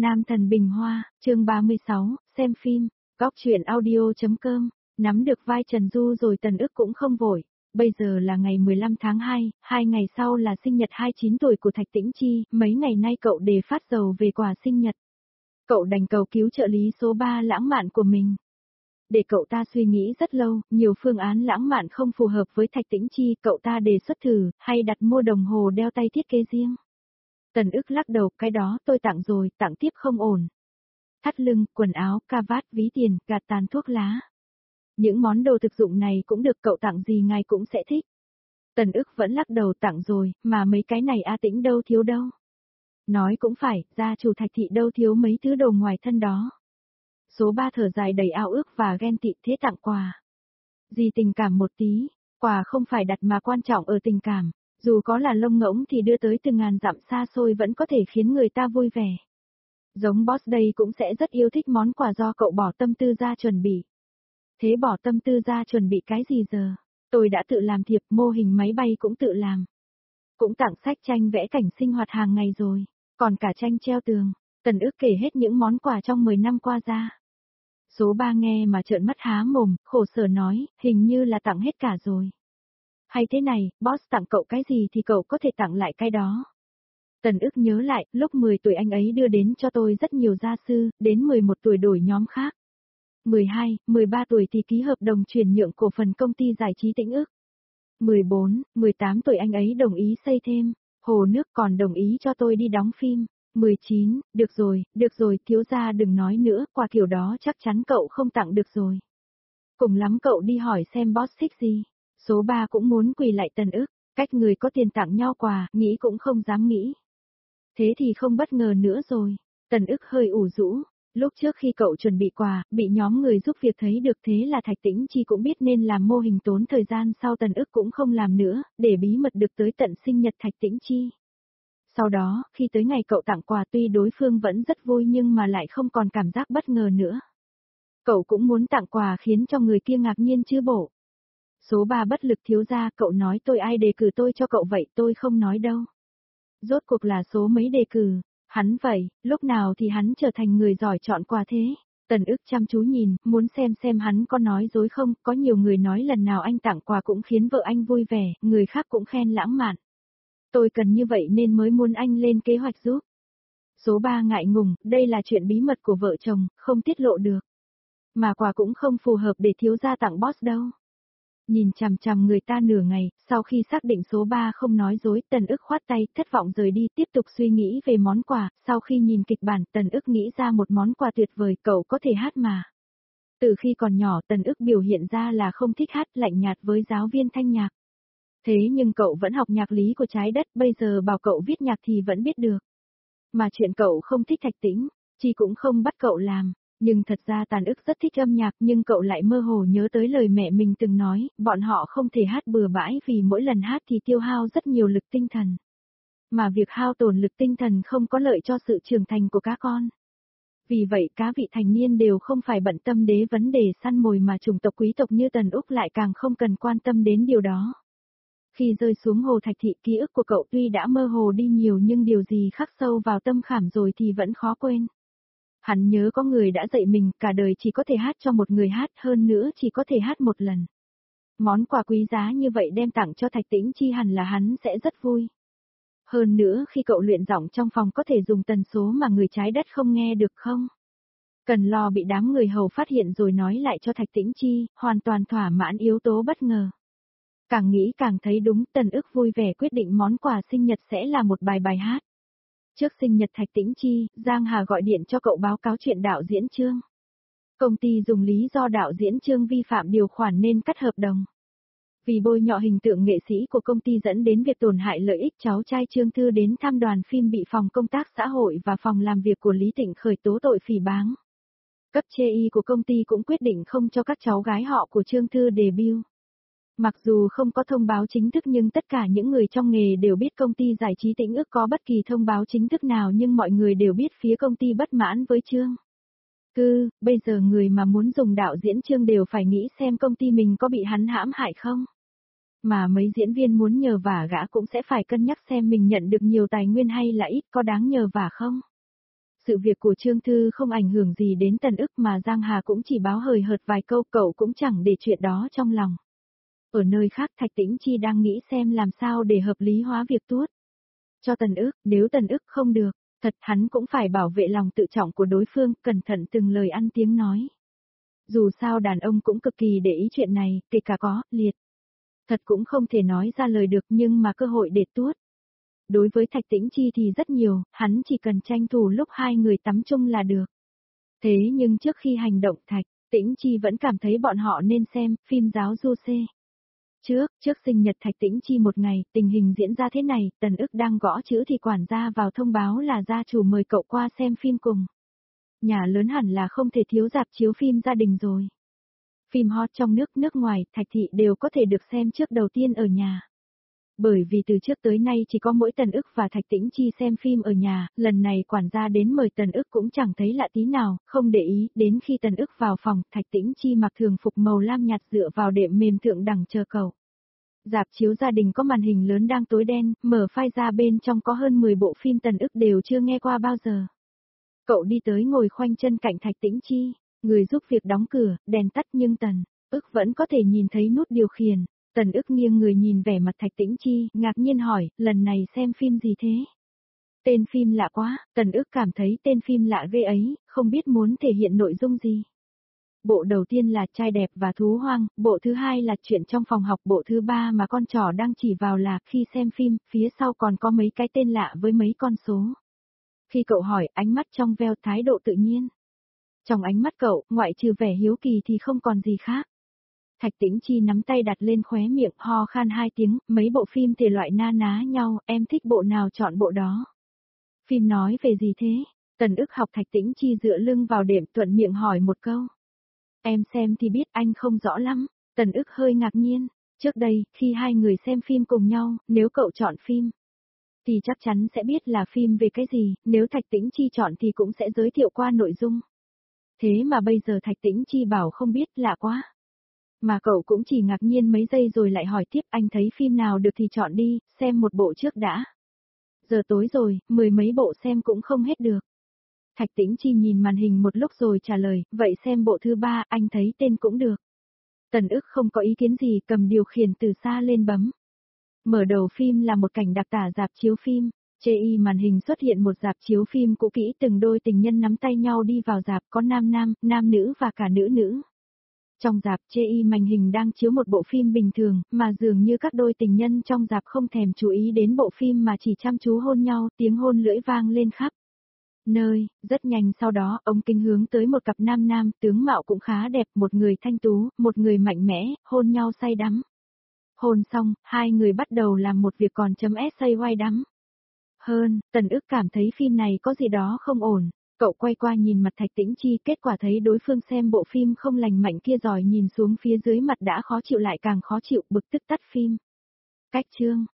Nam thần bình hoa, chương 36, xem phim, góc truyện audio.com, nắm được vai Trần Du rồi Tần Ức cũng không vội. Bây giờ là ngày 15 tháng 2, 2 ngày sau là sinh nhật 29 tuổi của Thạch Tĩnh Chi, mấy ngày nay cậu đề phát dầu về quà sinh nhật. Cậu đành cầu cứu trợ lý số 3 lãng mạn của mình. Để cậu ta suy nghĩ rất lâu, nhiều phương án lãng mạn không phù hợp với Thạch Tĩnh Chi, cậu ta đề xuất thử, hay đặt mua đồng hồ đeo tay thiết kế riêng. Tần Ức lắc đầu, cái đó tôi tặng rồi, tặng tiếp không ổn. Thắt lưng, quần áo, cà vạt, ví tiền, gạt tàn thuốc lá. Những món đồ thực dụng này cũng được, cậu tặng gì ngài cũng sẽ thích. Tần Ức vẫn lắc đầu, tặng rồi, mà mấy cái này A Tĩnh đâu thiếu đâu. Nói cũng phải, gia chủ Thạch thị đâu thiếu mấy thứ đồ ngoài thân đó. Số 3 thở dài đầy ao ước và ghen tị, thế tặng quà. Gì tình cảm một tí, quà không phải đặt mà quan trọng ở tình cảm. Dù có là lông ngỗng thì đưa tới từ ngàn dặm xa xôi vẫn có thể khiến người ta vui vẻ. Giống boss đây cũng sẽ rất yêu thích món quà do cậu bỏ tâm tư ra chuẩn bị. Thế bỏ tâm tư ra chuẩn bị cái gì giờ? Tôi đã tự làm thiệp, mô hình máy bay cũng tự làm. Cũng tặng sách tranh vẽ cảnh sinh hoạt hàng ngày rồi, còn cả tranh treo tường. Tần Ức kể hết những món quà trong 10 năm qua ra. Số 3 nghe mà trợn mắt há mồm, khổ sở nói, hình như là tặng hết cả rồi. Hay thế này, boss tặng cậu cái gì thì cậu có thể tặng lại cái đó. Tần Ức nhớ lại, lúc 10 tuổi anh ấy đưa đến cho tôi rất nhiều gia sư, đến 11 tuổi đổi nhóm khác. 12, 13 tuổi thì ký hợp đồng chuyển nhượng cổ phần công ty giải trí Tĩnh Ức. 14, 18 tuổi anh ấy đồng ý xây thêm hồ nước, còn đồng ý cho tôi đi đóng phim. 19, được rồi, thiếu gia đừng nói nữa, quà kiểu đó chắc chắn cậu không tặng được rồi. Cùng lắm cậu đi hỏi xem boss thích gì. Số 3 cũng muốn quỳ lại Tần Ức, cách người có tiền tặng nhau quà, nghĩ cũng không dám nghĩ. Thế thì không bất ngờ nữa rồi. Tần Ức hơi ủ rũ. Lúc trước khi cậu chuẩn bị quà, bị nhóm người giúp việc thấy được, thế là Thạch Tĩnh Chi cũng biết nên làm mô hình, tốn thời gian, sau Tần Ức cũng không làm nữa, để bí mật được tới tận sinh nhật Thạch Tĩnh Chi. Sau đó, khi tới ngày cậu tặng quà tuy đối phương vẫn rất vui nhưng mà lại không còn cảm giác bất ngờ nữa. Cậu cũng muốn tặng quà khiến cho người kia ngạc nhiên chứ bộ. Số 3 bất lực, thiếu gia, cậu nói tôi ai đề cử tôi cho cậu vậy, tôi không nói đâu. Rốt cuộc là số mấy đề cử, hắn vậy, lúc nào thì hắn trở thành người giỏi chọn quà thế? Tần Ức chăm chú nhìn, muốn xem hắn có nói dối không, có nhiều người nói lần nào anh tặng quà cũng khiến vợ anh vui vẻ, người khác cũng khen lãng mạn. Tôi cần như vậy nên mới muốn anh lên kế hoạch giúp. Số 3 ngại ngùng, đây là chuyện bí mật của vợ chồng, không tiết lộ được. Mà quà cũng không phù hợp để thiếu gia tặng boss đâu. Nhìn chằm chằm người ta nửa ngày, sau khi xác định số 3 không nói dối, Tần Ức khoát tay, thất vọng rời đi, tiếp tục suy nghĩ về món quà. Sau khi nhìn kịch bản, Tần Ức nghĩ ra một món quà tuyệt vời, cậu có thể hát mà. Từ khi còn nhỏ, Tần Ức biểu hiện ra là không thích hát, lạnh nhạt với giáo viên thanh nhạc. Thế nhưng cậu vẫn học nhạc lý của trái đất, bây giờ bảo cậu viết nhạc thì vẫn biết được. Mà chuyện cậu không thích Thạch Tĩnh Chi cũng không bắt cậu làm. Nhưng thật ra Tần Ức rất thích âm nhạc, nhưng cậu lại mơ hồ nhớ tới lời mẹ mình từng nói, bọn họ không thể hát bừa bãi vì mỗi lần hát thì tiêu hao rất nhiều lực tinh thần. Mà việc hao tổn lực tinh thần không có lợi cho sự trưởng thành của các con. Vì vậy cá vị thành niên đều không phải bận tâm đến vấn đề săn mồi, mà chủng tộc quý tộc như Tần Úc lại càng không cần quan tâm đến điều đó. Khi rơi xuống hồ Thạch thị, ký ức của cậu tuy đã mơ hồ đi nhiều nhưng điều gì khắc sâu vào tâm khảm rồi thì vẫn khó quên. Hắn nhớ có người đã dạy mình, cả đời chỉ có thể hát cho một người hát, hơn nữa chỉ có thể hát một lần. Món quà quý giá như vậy đem tặng cho Thạch Tĩnh Chi hẳn là hắn sẽ rất vui. Hơn nữa khi cậu luyện giọng trong phòng có thể dùng tần số mà người trái đất không nghe được không? Cần lo bị đám người hầu phát hiện rồi nói lại cho Thạch Tĩnh Chi, hoàn toàn thỏa mãn yếu tố bất ngờ. Càng nghĩ càng thấy đúng, Tần Ức vui vẻ quyết định món quà sinh nhật sẽ là một bài hát. Trước sinh nhật Thạch Tĩnh Chi, Giang Hà gọi điện cho cậu báo cáo chuyện đạo diễn Trương. Công ty dùng lý do đạo diễn Trương vi phạm điều khoản nên cắt hợp đồng. Vì bôi nhọ hình tượng nghệ sĩ của công ty dẫn đến việc tổn hại lợi ích, cháu trai Trương Thư đến thăm đoàn phim bị phòng công tác xã hội và phòng làm việc của Lý Tịnh khởi tố tội phỉ báng. Cấp chê y của công ty cũng quyết định không cho các cháu gái họ của Trương Thư debut. Mặc dù không có thông báo chính thức nhưng tất cả những người trong nghề đều biết công ty giải trí Tĩnh Ức có bất kỳ thông báo chính thức nào, nhưng mọi người đều biết phía công ty bất mãn với Trương. Bây giờ người mà muốn dùng đạo diễn Trương đều phải nghĩ xem công ty mình có bị hắn hãm hại không. Mà mấy diễn viên muốn nhờ vả gã cũng sẽ phải cân nhắc xem mình nhận được nhiều tài nguyên hay là ít, có đáng nhờ vả không. Sự việc của Trương Thư không ảnh hưởng gì đến Tần Ức mà Giang Hà cũng chỉ báo hời hợt vài câu, cậu cũng chẳng để chuyện đó trong lòng. Ở nơi khác Thạch Tĩnh Chi đang nghĩ xem làm sao để hợp lý hóa việc tuốt cho Tần Ức, nếu Tần Ức không được, thật hắn cũng phải bảo vệ lòng tự trọng của đối phương, cẩn thận từng lời ăn tiếng nói. Dù sao đàn ông cũng cực kỳ để ý chuyện này, kể cả có, liệt. Thật cũng không thể nói ra lời được nhưng mà cơ hội để tuốt. Đối với Thạch Tĩnh Chi thì rất nhiều, hắn chỉ cần tranh thủ lúc hai người tắm chung là được. Thế nhưng trước khi hành động Thạch Tĩnh Chi vẫn cảm thấy bọn họ nên xem phim giáo du C. Trước sinh nhật Thạch Tĩnh Chi một ngày, tình hình diễn ra thế này, Tần Ức đang gõ chữ thì quản gia vào thông báo là gia chủ mời cậu qua xem phim cùng. Nhà lớn hẳn là không thể thiếu rạp chiếu phim gia đình rồi. Phim hot trong nước ngoài, Thạch Thị đều có thể được xem trước đầu tiên ở nhà. Bởi vì từ trước tới nay chỉ có mỗi Tần Ức và Thạch Tĩnh Chi xem phim ở nhà, lần này quản gia đến mời Tần Ức cũng chẳng thấy lạ tí nào, không để ý, đến khi Tần Ức vào phòng, Thạch Tĩnh Chi mặc thường phục màu lam nhạt dựa vào đệm mềm thượng đẳng chờ cậu. Rạp chiếu gia đình có màn hình lớn đang tối đen, mở file ra bên trong có hơn 10 bộ phim Tần Ức đều chưa nghe qua bao giờ. Cậu đi tới ngồi khoanh chân cạnh Thạch Tĩnh Chi, người giúp việc đóng cửa, đèn tắt nhưng Tần Ức vẫn có thể nhìn thấy nút điều khiển. Tần Ức nghiêng người nhìn vẻ mặt Thạch Tĩnh Chi, ngạc nhiên hỏi, lần này xem phim gì thế? Tên phim lạ quá, Tần Ức cảm thấy tên phim lạ ghê ấy, không biết muốn thể hiện nội dung gì. Bộ đầu tiên là Trai đẹp và thú hoang, bộ thứ hai là Chuyện trong phòng học, bộ thứ ba mà con trỏ đang chỉ vào là khi xem phim, phía sau còn có mấy cái tên lạ với mấy con số. Khi cậu hỏi, ánh mắt trong veo thái độ tự nhiên. Trong ánh mắt cậu, ngoại trừ vẻ hiếu kỳ thì không còn gì khác. Thạch Tĩnh Chi nắm tay đặt lên khóe miệng, ho khan hai tiếng, mấy bộ phim thể loại na ná nhau, em thích bộ nào chọn bộ đó. Phim nói về gì thế? Tần Ức học Thạch Tĩnh Chi dựa lưng vào đệm thuận miệng hỏi một câu. Em xem thì biết, anh không rõ lắm. Tần Ức hơi ngạc nhiên. Trước đây, khi hai người xem phim cùng nhau, nếu cậu chọn phim, thì chắc chắn sẽ biết là phim về cái gì, nếu Thạch Tĩnh Chi chọn thì cũng sẽ giới thiệu qua nội dung. Thế mà bây giờ Thạch Tĩnh Chi bảo không biết, lạ quá. Mà cậu cũng chỉ ngạc nhiên mấy giây rồi lại hỏi tiếp, anh thấy phim nào được thì chọn đi, xem một bộ trước đã. Giờ tối rồi, 10 mấy bộ xem cũng không hết được. Thạch Tĩnh Chi nhìn màn hình một lúc rồi trả lời, vậy xem bộ thứ ba, anh thấy tên cũng được. Tần Ức không có ý kiến gì, cầm điều khiển từ xa lên bấm. Mở đầu phim là một cảnh đặc tả rạp chiếu phim, chê màn hình xuất hiện một rạp chiếu phim cũ kỹ, từng đôi tình nhân nắm tay nhau đi vào rạp, có nam nam, nam nữ và cả nữ nữ. Trong rạp chê màn hình đang chiếu một bộ phim bình thường, mà dường như các đôi tình nhân trong rạp không thèm chú ý đến bộ phim mà chỉ chăm chú hôn nhau, tiếng hôn lưỡi vang lên khắp nơi. Rất nhanh sau đó, ống kính hướng tới một cặp nam nam, tướng mạo cũng khá đẹp, một người thanh tú, một người mạnh mẽ, hôn nhau say đắm. Hôn xong, hai người bắt đầu làm một việc còn chấm say đắm. Tần Ức cảm thấy phim này có gì đó không ổn. Cậu quay qua nhìn mặt Thạch Tĩnh Chi, kết quả thấy đối phương xem bộ phim không lành mạnh kia rồi nhìn xuống phía dưới mặt đã khó chịu lại càng khó chịu, bực tức tắt phim. Cách chương